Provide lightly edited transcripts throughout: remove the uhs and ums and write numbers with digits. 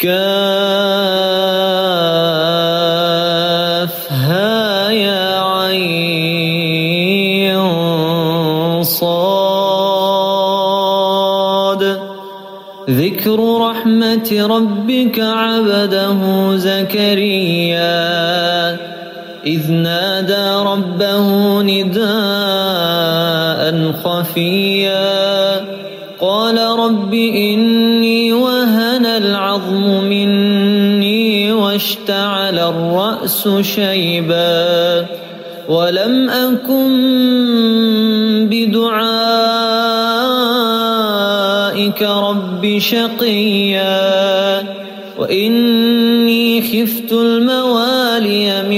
كافها يا عين صاد. ذكر رحمة ربك عبده زكريا إذ نادى ربه نداء خفيا قال رب إني وهن العظم مني واشتعل الرأس شيبا ولم أكن بدعائك رب شقيا وإني خفت الموالي من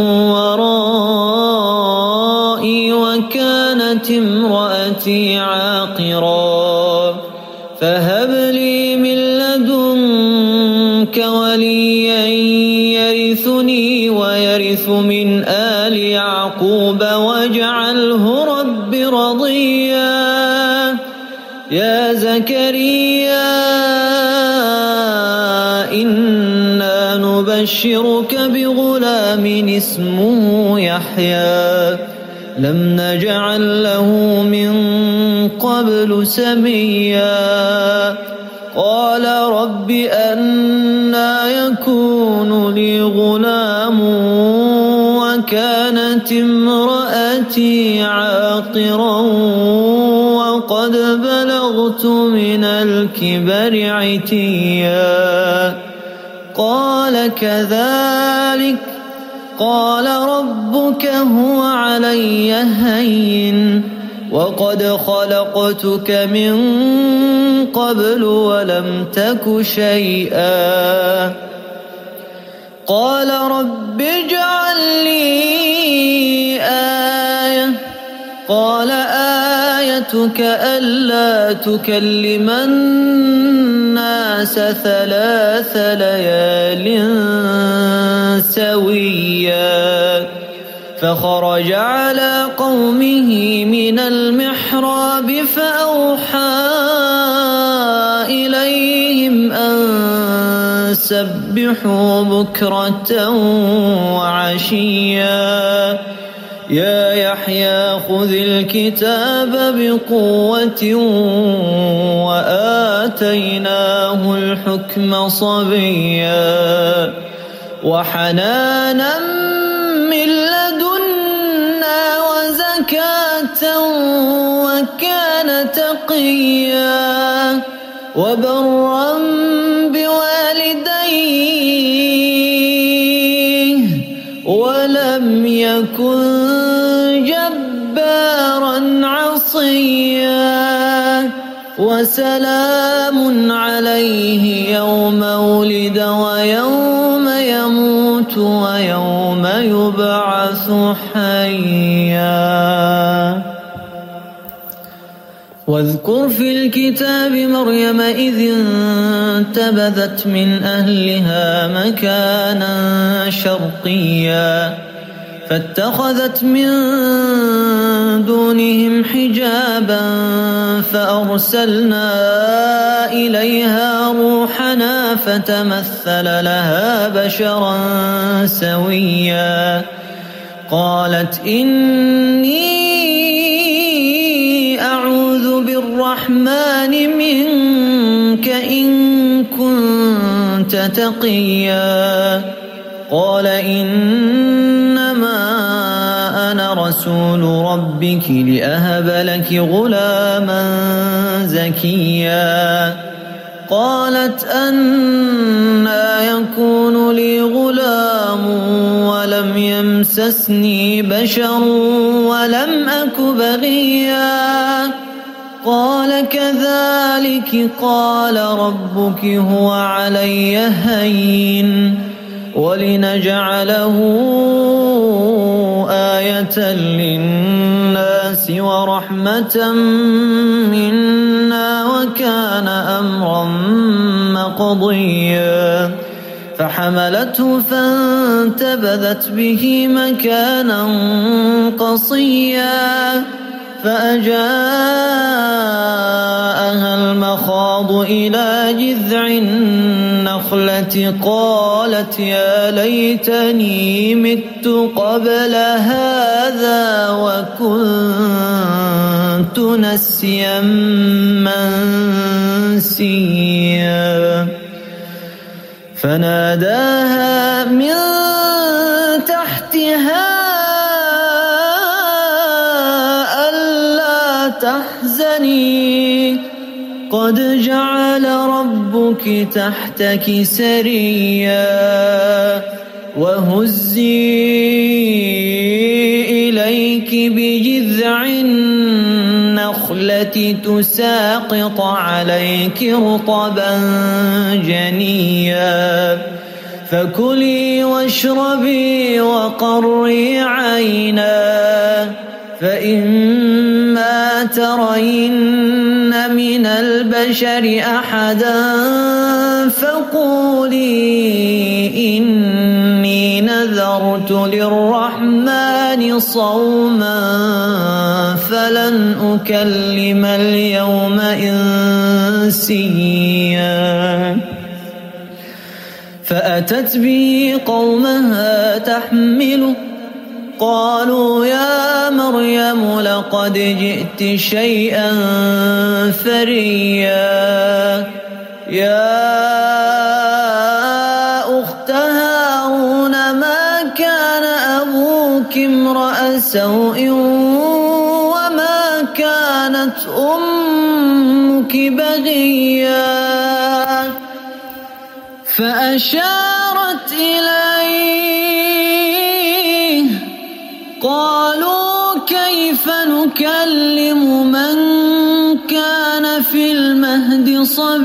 ورائي وكانت امرأتي عاقرا فهب لي من لدنك وليا يرثني ويرث من آل يعقوب واجعله رب رضيا. يا زكريا إنا نبشرك بغلام اسمه يحيى لم نجعل له من قبل سميا قال رب أنى يكون لي غلام وكانت امرأتي عاقرا وقد بلغت من الكبر عتيا قال كذلك قال ربك هو علي هين وقد خلقتك من قبل ولم تك شيئا قال رب اجعل لي آية قال آيتك ألا تكلم الناس 3 ليال سويا فخرج على قومه من المحراب فأوحى إليهم أن سبحوا بكرة وعشيا يا يحيى خذ الكتاب بقوة وآتيناه الحكم صبيا وحنانا من لدنا وزكاة وكان تقيا وبرا بوالديه ولم يكن جبارا عصيا وسلام عليه يوم ولد ويوم يموت ويوم يبعث حيا. واذكر في الكتاب مريم إذ انتبذت من أهلها مكانا شرقيا فاتخذت من دونهم حجابا فأرسلنا إليها روحنا فتمثل لها بشرا سويا قالت إني أعوذ بالرحمن منك إن كنت تقيا قال إنما أنا رسول ربك لأهب لك غلاما زكيا قالت أنى يكون لي غلام ولم يمسسني بشر ولم أك بغيا قال كذلك قال ربك هو علي هين ولنجعله آية للناس ورحمة منا وكان أمرا مقضيا فحملته فانتبذت به مكانا قصيا فأجاءها المخاض إلى جذع النخلة قالت يا ليتني مت قبل هذا وكنت نسيا منسيا فناداها من تحتها ألا تحزني قد جعل ربك تحتك سريا وهزي إليك بجذع النخلة تساقط عليك رطبا جنيا فكلي واشربي وقري عينا فإما ترين من البشر أحدا فقولي إني نذرت للرحمن صوما فلن أكلم اليوم إنسيا فأتت به قومها تحمله قالوا يا مريم لقد جئت شيئا فريا يا أخت هارون ما كان أبوك امرأ سوء وما كانت أمك بغيا فأشارت إليه قالوا كيف نكلم من كان في المهد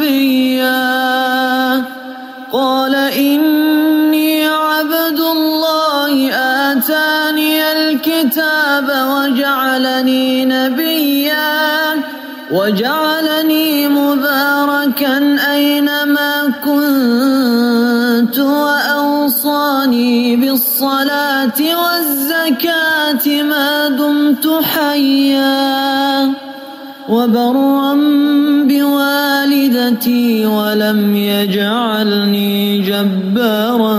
صبيا قال إني عبد الله آتاني الكتاب وجعلني نبيا وجعلني مباركا أينما كنت وأوصاني بالصلاة والزكاة ما دمت حيا وبرا بوالدتي ولم يجعلني جبارا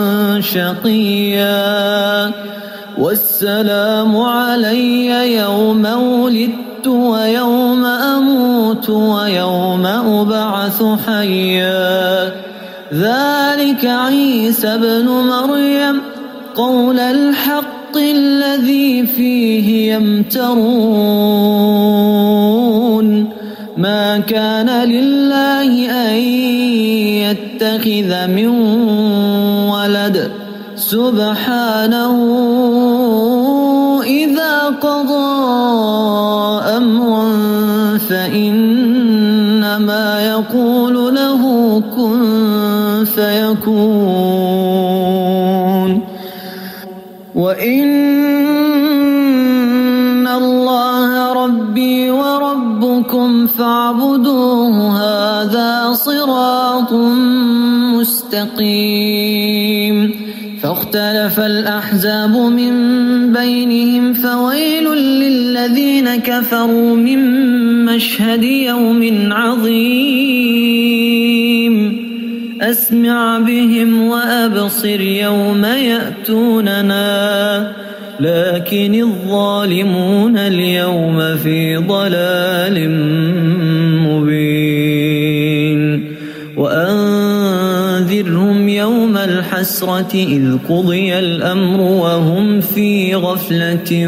شقيا والسلام علي يوم ولدت ويوم أموت ويوم أبعث حيا ذلك عيسى ابن مريم قول الحق الذي فيه يمترون ما كان لله أن يتخذ من ولد سبحانه إذا قضى أمرا فإنما يقول له كن فيكون وإن الله ربي وربكم فاعبدوه هذا صراط مستقيم فاختلف الأحزاب من بينهم فويل للذين كفروا من مشهد يوم عظيم أسمع بهم وأبصر يوم يأتوننا لكن الظالمون اليوم في ضلال مبين وأنذرهم يوم الحسرة إذ قضي الأمر وهم في غفلة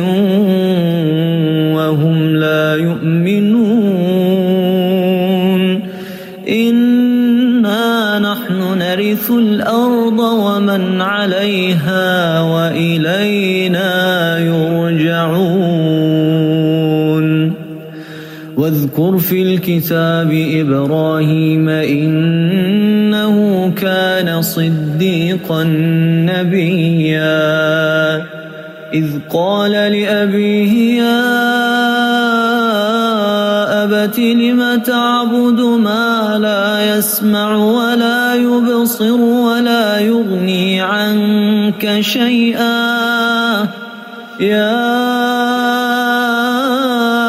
وهم لا يؤمنون إنا نحن نرث الأرض ومن عليها وإلينا يرجعون واذكر في الكتاب إبراهيم إنه كان صديقا نبيا إذ قال لأبيه يا أبت لم تعبد ما لا يسمع ولا يبصر ولا يغني عنك شيئا يا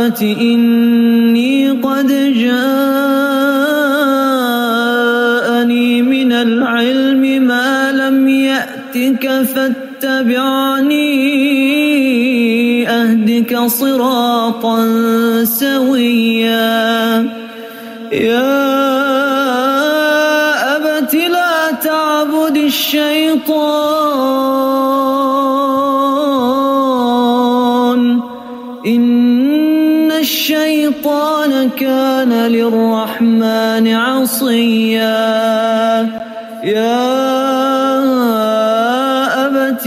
أبت إني قد جاءني من العلم ما لم يأتك فاتبعني أهدك صراطا سويا يا أبت لا تعبد الشيطان إن الشيطان كان للرحمن عصيا يا أبت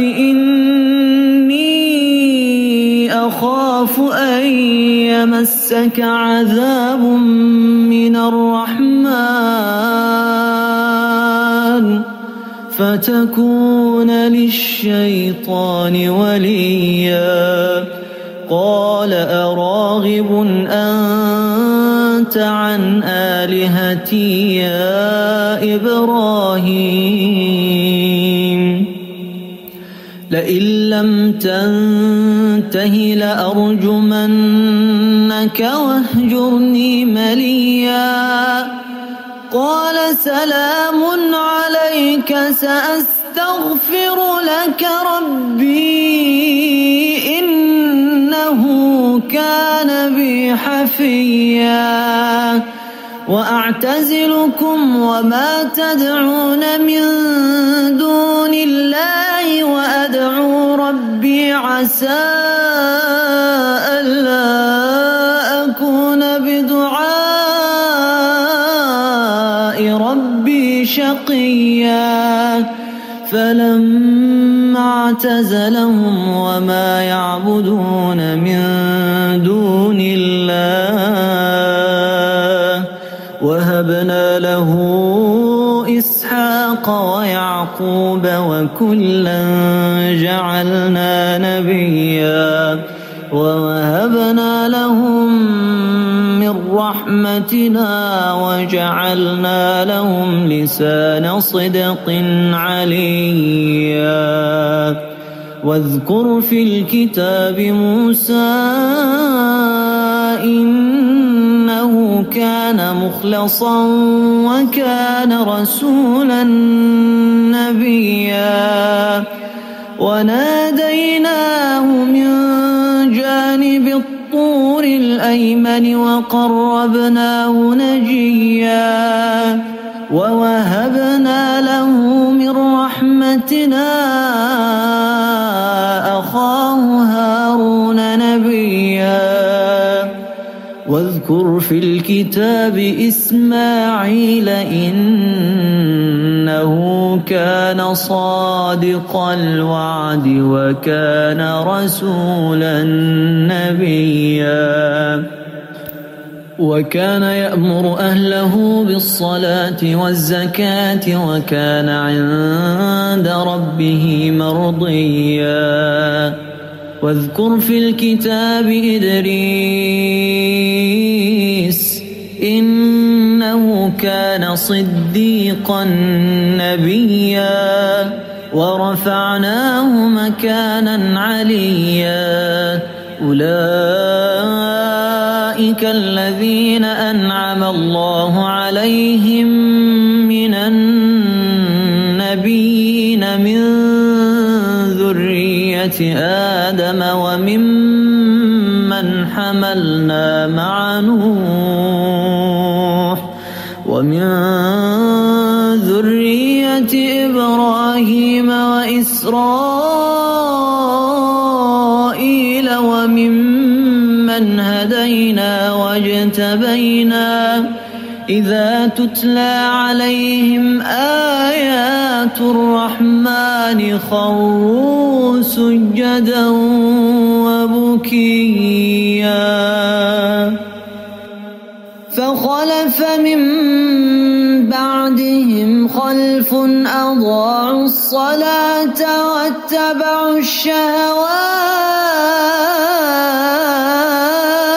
إني أخاف أن يمسك عذاب من الرحمن فتكون للشيطان وليا قال أراغب أنت عن آلهتي يا إبراهيم لئن لم تنته لأرجمنك واهجرني مليا قال سلام عليك سأستغفر لك ربي إنه كان بي حفيا وأعتزلكم وما تدعون من دون الله وأدعو ربي عسى ألا أكون بدعاء ربي شقيا فلما اعتزلهم وما يعبدون من دون الله وهبنا له إسحاق ويعقوب وكلا جعلنا نبيا ووهبنا لهم من رحمتنا وجعلنا لهم لسان صدق عليا واذكر في الكتاب موسى إنه كان مخلصا وكان رسولا نبيا وناديناه من جانب الطور الأيمن وقربناه نجيا ووهبنا له من رحمتنا أخاه هارون نبيا واذكر في الكتاب إسماعيل إنه كان صادق الوعد وكان رسولا نبيا وكان يأمر أهله بالصلاة والزكاة وكان عند ربه مرضيا واذكر في الكتاب إدريس إنه كان صديقا نبيا ورفعناه مكانا عليا أولئك الذين أنعم الله عليهم من النبيين من ذرية آدم وممن حملنا مع نوح ومن ذرية إبراهيم وإسرائيل وممن هدينا واجتبينا إذا تتلى عليهم آيات الرحمن خروا سجدا وبكيا فخلف من بعدهم خلف أضاعوا الصلاة واتبعوا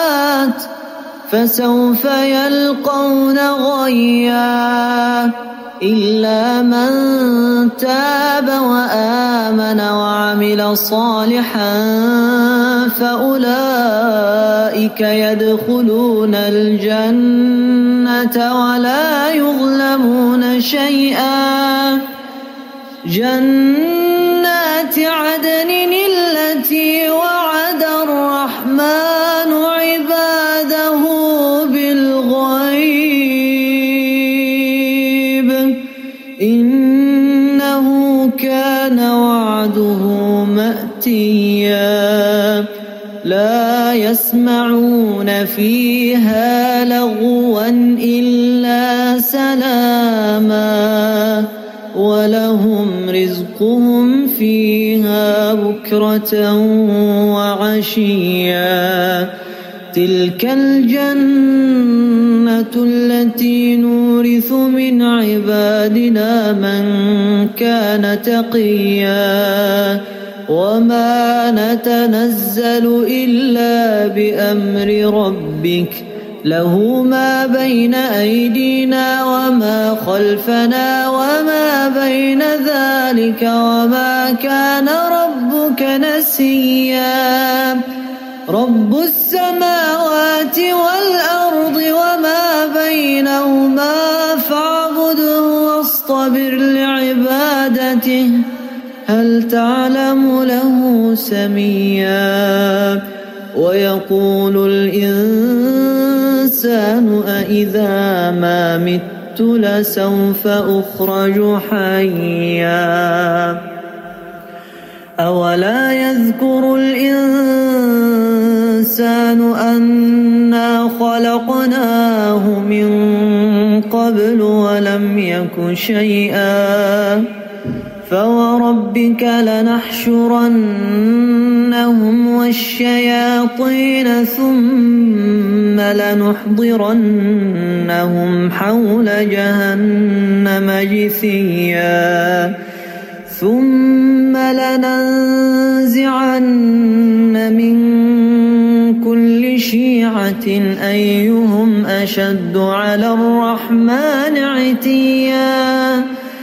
الشهوات فسوف يلقون غيا إلا من تاب وآمن وعمل صالحا فأولئك يدخلون الجنة ولا يظلمون شيئا. جنات عدن التي وعد الرحمن عباده بالغيب إنه كان وعده مأتيا. لا يسمعون فيها لغوا إلا سلاما ولهم رزقهم فيها بكرة وعشيا. تلك الجنة التي نورث من عبادنا من كان تقيا. وما نتنزل إلا بأمر ربك له ما بين أيدينا وما خلفنا وما بين ذلك وما كان ربك نسيا. رب السماوات والأرض وما بينهما فاعبده واصطبر لعبادته هل تعلم له سميا. ويقول الإنسان أإذا ما مت لسوف أخرج حيا. أولا يذكر الإنسان أنا خلقناه من قبل ولم يك شيئا. فوربك لنحشرنهم والشياطين ثم لنحضرنهم حول جهنم جثيا. ثم لننزعن من كل شيعة أيهم أشد على الرحمن عتيا.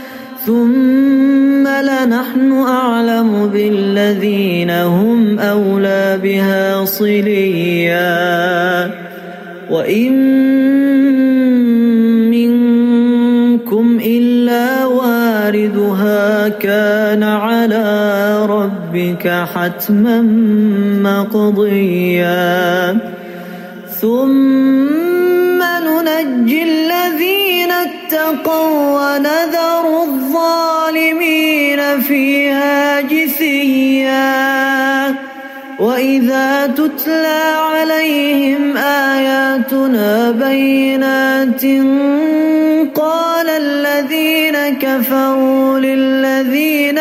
ثم لنحن أعلم بالذين هم أولى بها صليا. وإن منكم إلا واردها كان على ربك حتما مقضيا. ثم ننجي الذين اتقوا ونذر الظالمين فيها جثيا. وإذا تتلى عليهم آياتنا بينات قال الذين كفروا للذين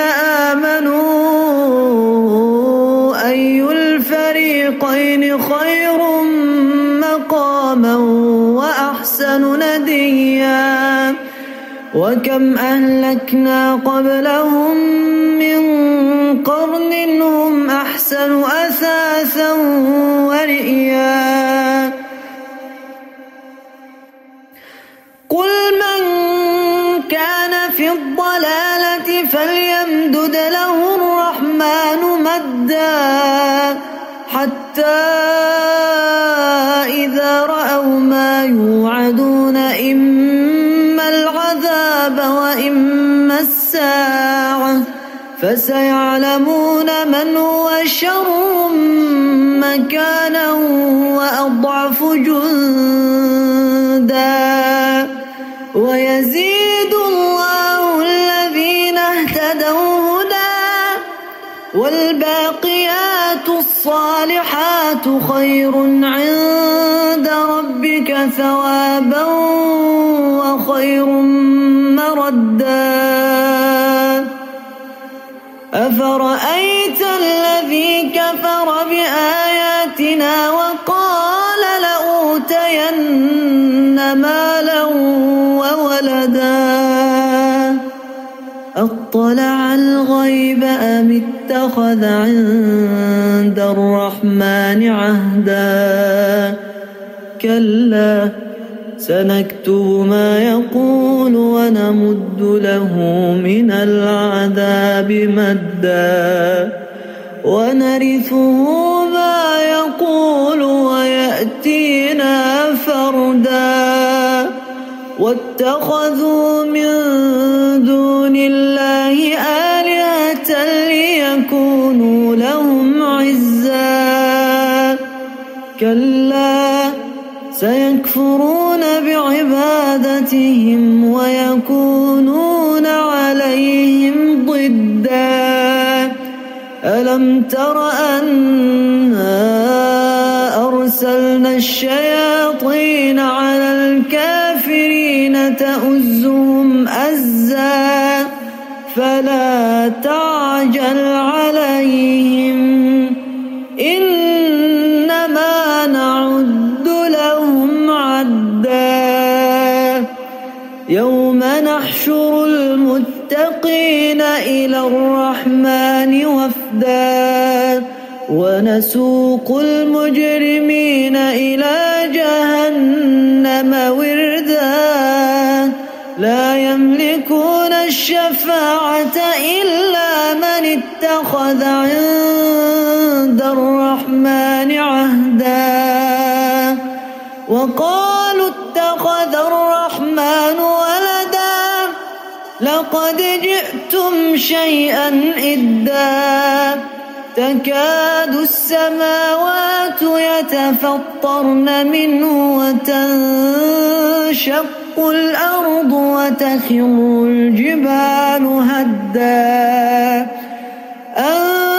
آمنوا أي الفريقين خير مقاما وأحسن نديا. وكم أهلكنا قبلهم من قرن هم أحسن أثاثا ورئيا. قل من كان في الضلالة فليمدد له الرحمن مدا حتى إذا رأوا ما يوعدون إما العذاب وإما الساعة فسيعلمون من هو شر مكانا وأضعف جندا. ويزيد الله الذين اهتدوا هدى والباقيات الصالحات خير عند ربك ثوابا وخير مردا. أفرأيت الذي كفر بآياتنا وقال لأوتين مالا وولدا أطلع الغيب أم اتخذ عند الرحمن عهدا. كلا سنكتب ما يقول ونمد له من العذاب مدا ونرثه ما يقول ويأتينا فردا واتخذوا من دون الله آلهة ليكونوا لهم عزا كلا سيكفرون بعبادتهم ويكونون عليهم ضدا ألم تر أنا أرسلنا الشياطين على الكافرين تؤزهم أزا فلا تعجل عليهم إنما نعد لهم عدا يوم نحشر المتقين إلى الرحمن وفدا ونسوق المجرمين إلى جهنم وردا لا يملكون الشفاعة إلا من اتخذ عند الرحمن عهدا وقالوا اتخذ الرحمن ولدا لقد جئتم شيئا إدا تكاد السماوات يتفطرن منه وتنشق الأرض وتخر الجبال هدا أن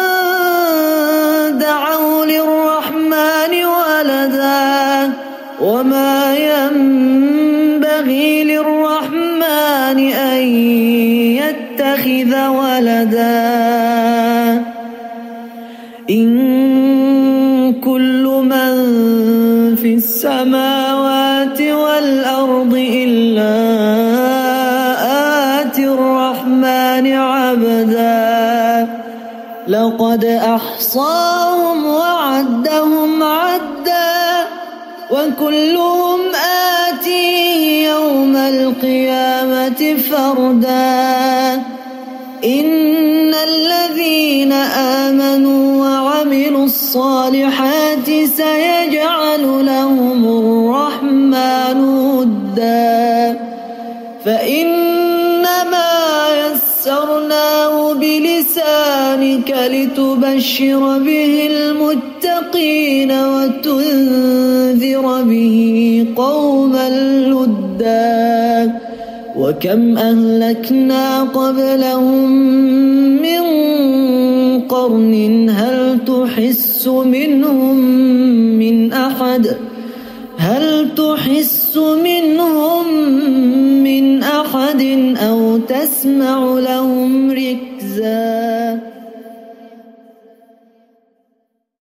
دعوا للرحمن ولدا وما ينبغي للرحمن أن يتخذ ولدا إن كل من في السماوات والأرض إلا آتي الرحمن عبدا لقد أحصاهم وعدهم عدا وكلهم آتيه يوم القيامة فردا إن الذين آمنوا وعملوا الصالحات سيجعل لهم الرحمن ودا فإنما يسرناه بلسانك لتبشر به المتقين وتنذر به قوما لدا وكم أهلكنا قبلهم من قرن هل تحس منهم من أحد أو تسمع لهم